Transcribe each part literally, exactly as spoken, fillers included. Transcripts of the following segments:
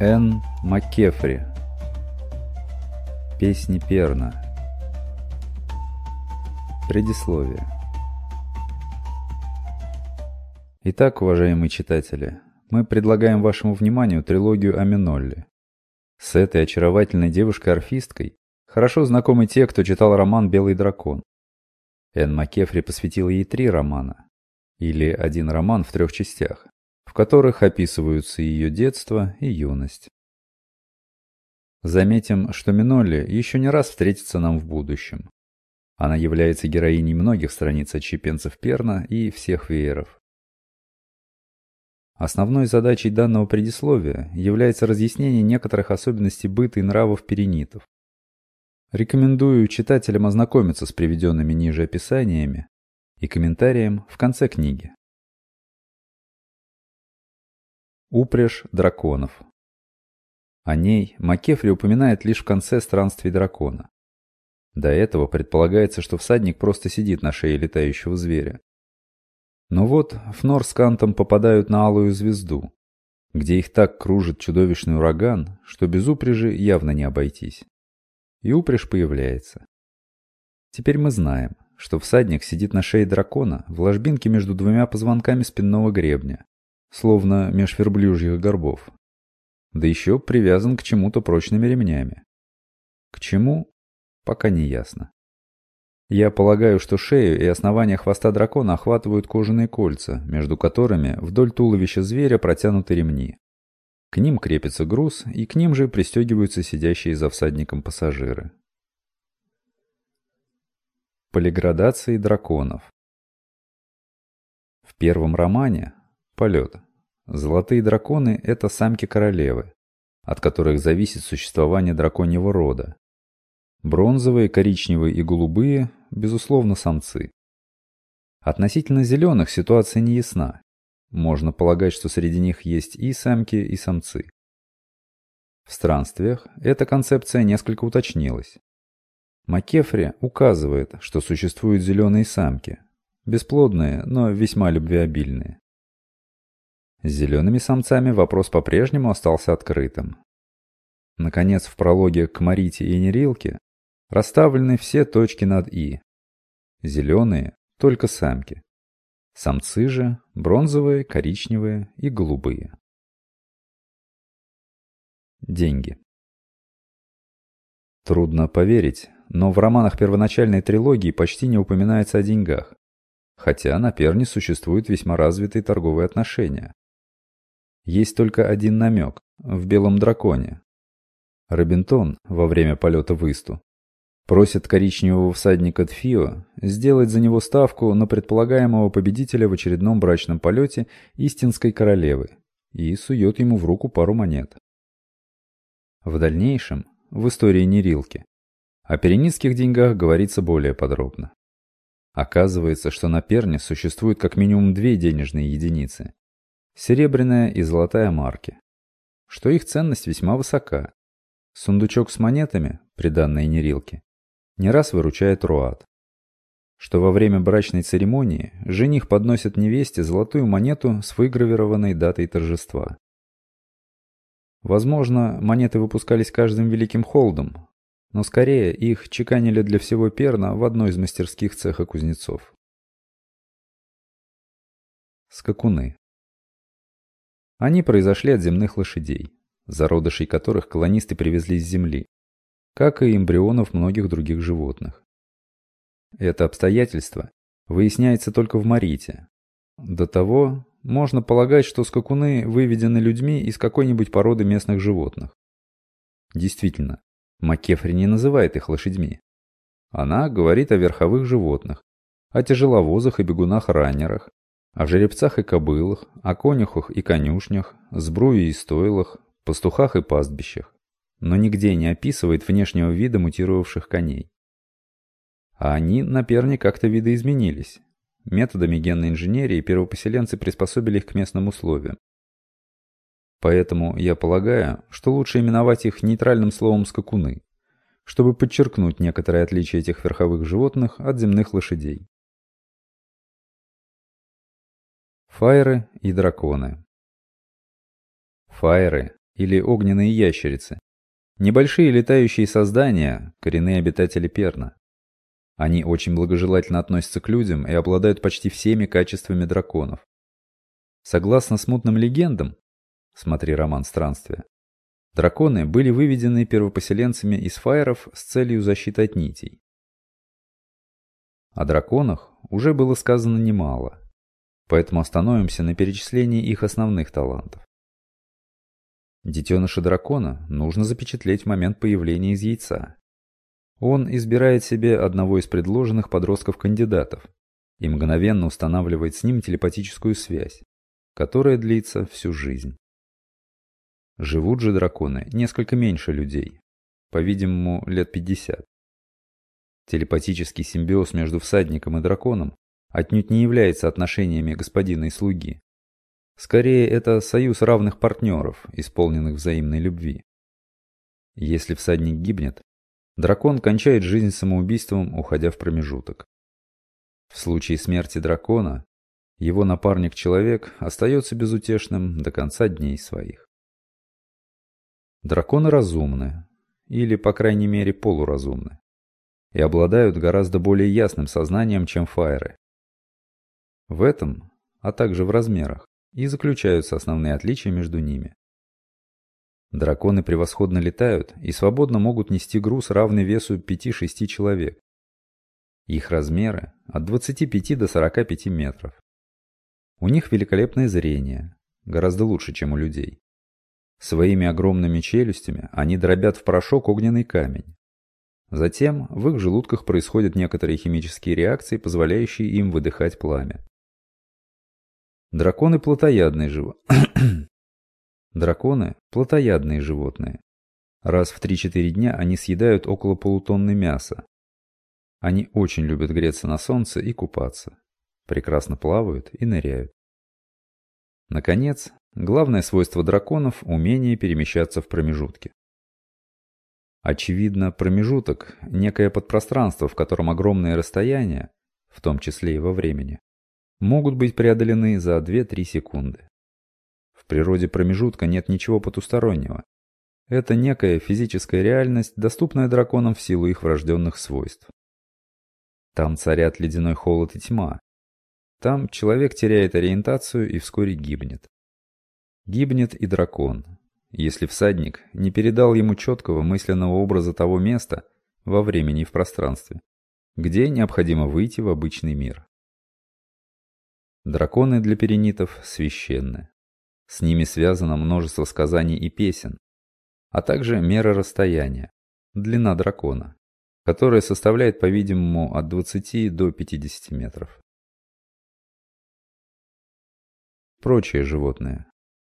Энн Маккефри. Песни Перна. Предисловие. Итак, уважаемые читатели, мы предлагаем вашему вниманию трилогию о Минолле. С этой очаровательной девушкой-орфисткой хорошо знакомы те, кто читал роман «Белый дракон». Энн Маккефри посвятила ей три романа, или один роман в трех частях, в которых описываются ее детство и юность. Заметим, что Минолле еще не раз встретится нам в будущем. Она является героиней многих страниц отщепенцев Перна и всех вееров. Основной задачей данного предисловия является разъяснение некоторых особенностей быта и нравов перинитов. Рекомендую читателям ознакомиться с приведенными ниже описаниями и комментарием в конце книги. Упряжь драконов. О ней Маккефри упоминает лишь в конце странствий дракона. До этого предполагается, что всадник просто сидит на шее летающего зверя. Но вот Фнор с Кантом попадают на алую звезду, где их так кружит чудовищный ураган, что без упряжи явно не обойтись. И упряжь появляется. Теперь мы знаем, что всадник сидит на шее дракона в ложбинке между двумя позвонками спинного гребня, словно меж верблюжьих горбов. Да еще привязан к чему-то прочными ремнями. К чему? Пока не ясно. Я полагаю, что шею и основание хвоста дракона охватывают кожаные кольца, между которыми вдоль туловища зверя протянуты ремни. К ним крепится груз, и к ним же пристегиваются сидящие за всадником пассажиры. Полиградации драконов. В первом романе «Полет» золотые драконы – это самки-королевы, от которых зависит существование драконьего рода. Бронзовые, коричневые и голубые – безусловно, самцы. Относительно зеленых ситуация не ясна. Можно полагать, что среди них есть и самки, и самцы. В странствиях эта концепция несколько уточнилась. Маккефри указывает, что существуют зеленые самки, бесплодные, но весьма любвеобильные. С зелеными самцами вопрос по-прежнему остался открытым. Наконец, в прологе к Марите и Нерилке расставлены все точки над «и». Зеленые – только самки. Самцы же – бронзовые, коричневые и голубые. Деньги. Трудно поверить, но в романах первоначальной трилогии почти не упоминается о деньгах, хотя на Перне существуют весьма развитые торговые отношения. Есть только один намек – в «Белом драконе». Робинтон во время полета в Исту просит коричневого всадника Тфио сделать за него ставку на предполагаемого победителя в очередном брачном полете истинской королевы и сует ему в руку пару монет. В дальнейшем, в истории Нерилки, о перинитских деньгах говорится более подробно. Оказывается, что на Перне существует как минимум две денежные единицы – серебряная и золотая марки, что их ценность весьма высока. Сундучок с монетами, приданной Нерилке, не раз выручает Руат. Что во время брачной церемонии жених подносит невесте золотую монету с выгравированной датой торжества. Возможно, монеты выпускались каждым великим холдом, но скорее их чеканили для всего Перна в одной из мастерских цеха кузнецов. Скакуны. Они произошли от земных лошадей, зародышей которых колонисты привезли с земли, как и эмбрионов многих других животных. Это обстоятельство выясняется только в Марите. До того можно полагать, что скакуны выведены людьми из какой-нибудь породы местных животных. Действительно, Маккефри не называет их лошадьми. Она говорит о верховых животных, о тяжеловозах и бегунах-раннерах, о жеребцах и кобылах, о конюхах и конюшнях, сбруе и стойлах, пастухах и пастбищах, но нигде не описывает внешнего вида мутировавших коней. А они на Перне как-то видоизменились. Методами генной инженерии первопоселенцы приспособили их к местным условиям. Поэтому я полагаю, что лучше именовать их нейтральным словом «скакуны», чтобы подчеркнуть некоторые отличия этих верховых животных от земных лошадей. Файры и драконы. Файры или огненные ящерицы. Небольшие летающие создания – коренные обитатели Перна. Они очень благожелательно относятся к людям и обладают почти всеми качествами драконов. Согласно смутным легендам, смотри роман «Странствия», драконы были выведены первопоселенцами из фаеров с целью защиты от нитей. О драконах уже было сказано немало, поэтому остановимся на перечислении их основных талантов. Детеныша дракона нужно запечатлеть в момент появления из яйца. Он избирает себе одного из предложенных подростков-кандидатов и мгновенно устанавливает с ним телепатическую связь, которая длится всю жизнь. Живут же драконы несколько меньше людей, по-видимому, лет пятьдесят. Телепатический симбиоз между всадником и драконом отнюдь не является отношениями господина и слуги. Скорее, это союз равных партнеров, исполненных взаимной любви. Если всадник гибнет, дракон кончает жизнь самоубийством, уходя в промежуток. В случае смерти дракона, его напарник-человек остается безутешным до конца дней своих. Драконы разумны, или, по крайней мере, полуразумны, и обладают гораздо более ясным сознанием, чем фаеры. В этом, а также в размерах, и заключаются основные отличия между ними. Драконы превосходно летают и свободно могут нести груз, равный весу пяти-шести человек. Их размеры от двадцати пяти до сорока пяти метров. У них великолепное зрение, гораздо лучше, чем у людей. Своими огромными челюстями они дробят в порошок огненный камень. Затем в их желудках происходят некоторые химические реакции, позволяющие им выдыхать пламя. Драконы плотоядные животные. Драконы – плотоядные животные. Раз в три-четыре дня они съедают около полутонны мяса. Они очень любят греться на солнце и купаться. Прекрасно плавают и ныряют. Наконец, главное свойство драконов – умение перемещаться в промежутке. Очевидно, промежуток – некое подпространство, в котором огромные расстояния, в том числе и во времени, могут быть преодолены за две-три секунды. В природе промежутка нет ничего потустороннего. Это некая физическая реальность, доступная драконам в силу их врожденных свойств. Там царят ледяной холод и тьма. Там человек теряет ориентацию и вскоре гибнет. Гибнет и дракон, если всадник не передал ему четкого мысленного образа того места во времени и в пространстве, где необходимо выйти в обычный мир. Драконы для перинитов священны. С ними связано множество сказаний и песен, а также мера расстояния, длина дракона, которая составляет, по-видимому, от двадцати до пятидесяти метров. Прочие животные.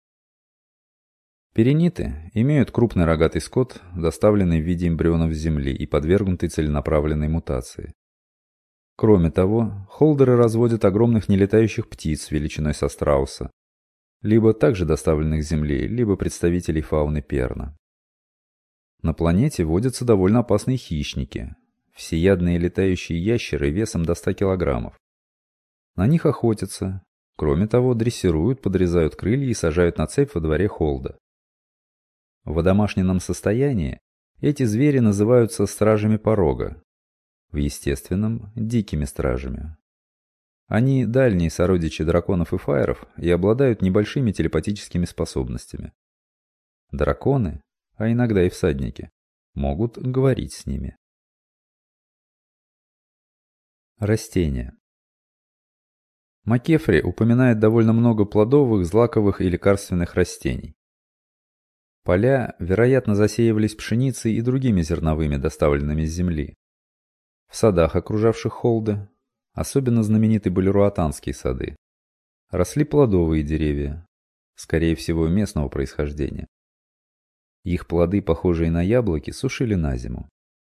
Периниты имеют крупный рогатый скот, доставленный в виде эмбрионов с Земли и подвергнутый целенаправленной мутации. Кроме того, холдеры разводят огромных нелетающих птиц величиной со страуса, либо также доставленных с Земли, либо представителей фауны Перна. На планете водятся довольно опасные хищники, всеядные летающие ящеры весом до ста килограммов. На них охотятся, кроме того, дрессируют, подрезают крылья и сажают на цепь во дворе холда. В одомашненном состоянии эти звери называются стражами порога, в естественном – дикими стражами. Они дальние сородичи драконов и фаеров и обладают небольшими телепатическими способностями. Драконы, а иногда и всадники, могут говорить с ними. Растения. Макефри упоминает довольно много плодовых, злаковых и лекарственных растений. Поля, вероятно, засеивались пшеницей и другими зерновыми, доставленными с земли. В садах, окружавших холды, особенно знамениты были руатанские сады, росли плодовые деревья, скорее всего, местного происхождения. Их плоды, похожие на яблоки, сушили на зиму.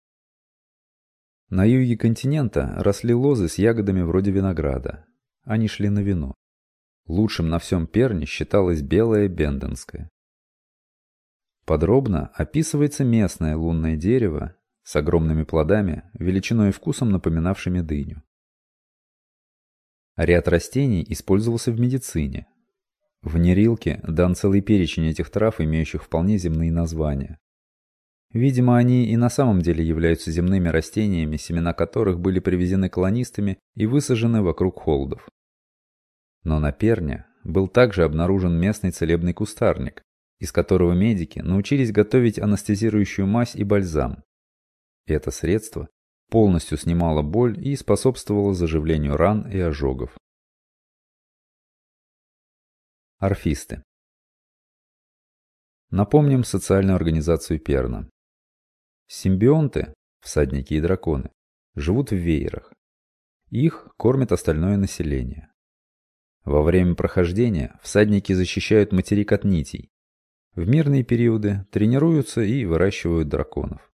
На юге континента росли лозы с ягодами вроде винограда. Они шли на вино. Лучшим на всем Перне считалось белое бенденское. Подробно описывается местное лунное дерево с огромными плодами, величиной и вкусом напоминавшими дыню. Ряд растений использовался в медицине. В Нерилке дан целый перечень этих трав, имеющих вполне земные названия. Видимо, они и на самом деле являются земными растениями, семена которых были привезены колонистами и высажены вокруг холдов. Но на Перне был также обнаружен местный целебный кустарник, из которого медики научились готовить анестезирующую мазь и бальзам. Это средство полностью снимало боль и способствовало заживлению ран и ожогов. Орфисты. Напомним социальную организацию Перна. Симбионты, всадники и драконы, живут в веерах. Их кормит остальное население. Во время прохождения всадники защищают материк от нитей. В мирные периоды тренируются и выращивают драконов.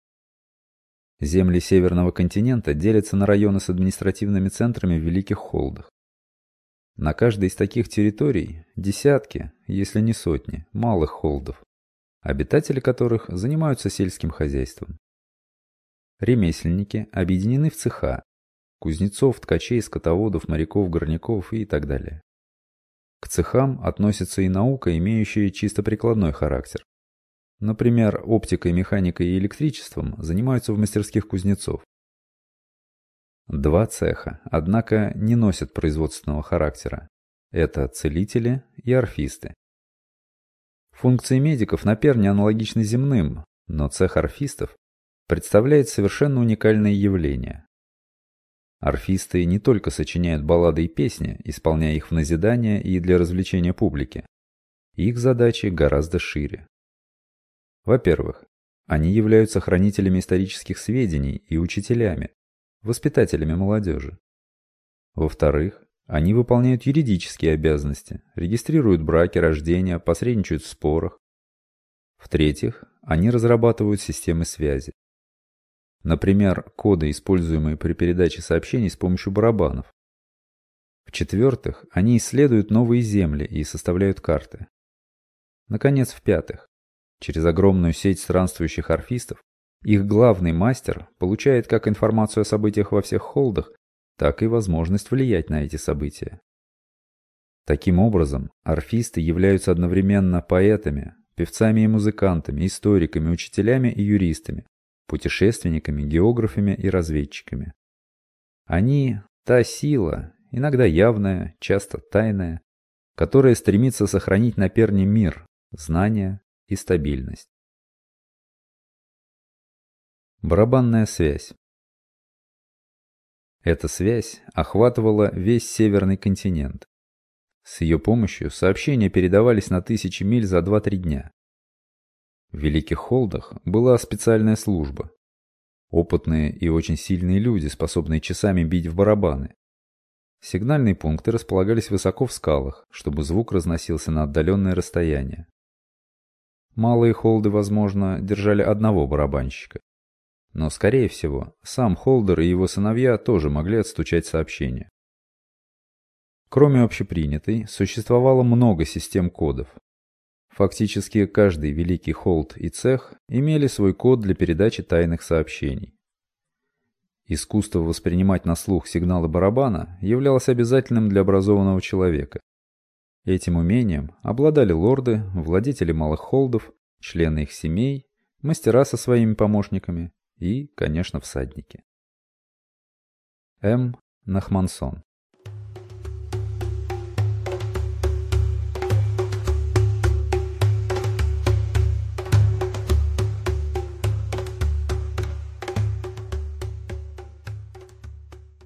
Земли Северного континента делятся на районы с административными центрами в Великих Холдах. На каждой из таких территорий десятки, если не сотни, малых холдов, обитатели которых занимаются сельским хозяйством. Ремесленники объединены в цеха – кузнецов, ткачей, скотоводов, моряков, горняков и так далее. К цехам относится и наука, имеющая чисто прикладной характер. Например, оптикой, механикой и электричеством занимаются в мастерских кузнецов. Два цеха, однако, не носят производственного характера. Это целители и орфисты. Функции медиков на Перне аналогичны земным, но цех орфистов представляет совершенно уникальное явление. Орфисты не только сочиняют баллады и песни, исполняя их в назидание и для развлечения публики. Их задачи гораздо шире. Во-первых, они являются хранителями исторических сведений и учителями, воспитателями молодежи. Во-вторых, они выполняют юридические обязанности, регистрируют браки, рождения, посредничают в спорах. В-третьих, они разрабатывают системы связи. Например, коды, используемые при передаче сообщений с помощью барабанов. В-четвертых, они исследуют новые земли и составляют карты. Наконец, в-пятых, через огромную сеть странствующих орфистов их главный мастер получает как информацию о событиях во всех холдах, так и возможность влиять на эти события. Таким образом, орфисты являются одновременно поэтами, певцами и музыкантами, историками, учителями и юристами, путешественниками, географами и разведчиками. Они – та сила, иногда явная, часто тайная, которая стремится сохранить на Перне мир, знания и стабильность. Барабанная связь. Эта связь охватывала весь Северный континент. С ее помощью сообщения передавались на тысячи миль за два-три дня. В Великих Холдах была специальная служба. Опытные и очень сильные люди, способные часами бить в барабаны. Сигнальные пункты располагались высоко в скалах, чтобы звук разносился на отдаленное расстояние. Малые холды, возможно, держали одного барабанщика. Но, скорее всего, сам холдер и его сыновья тоже могли отстучать сообщения. Кроме общепринятой, существовало много систем кодов. Фактически каждый великий холд и цех имели свой код для передачи тайных сообщений. Искусство воспринимать на слух сигналы барабана являлось обязательным для образованного человека. Этим умением обладали лорды, владетели малых холдов, члены их семей, мастера со своими помощниками и, конечно, всадники. М. Нахмансон.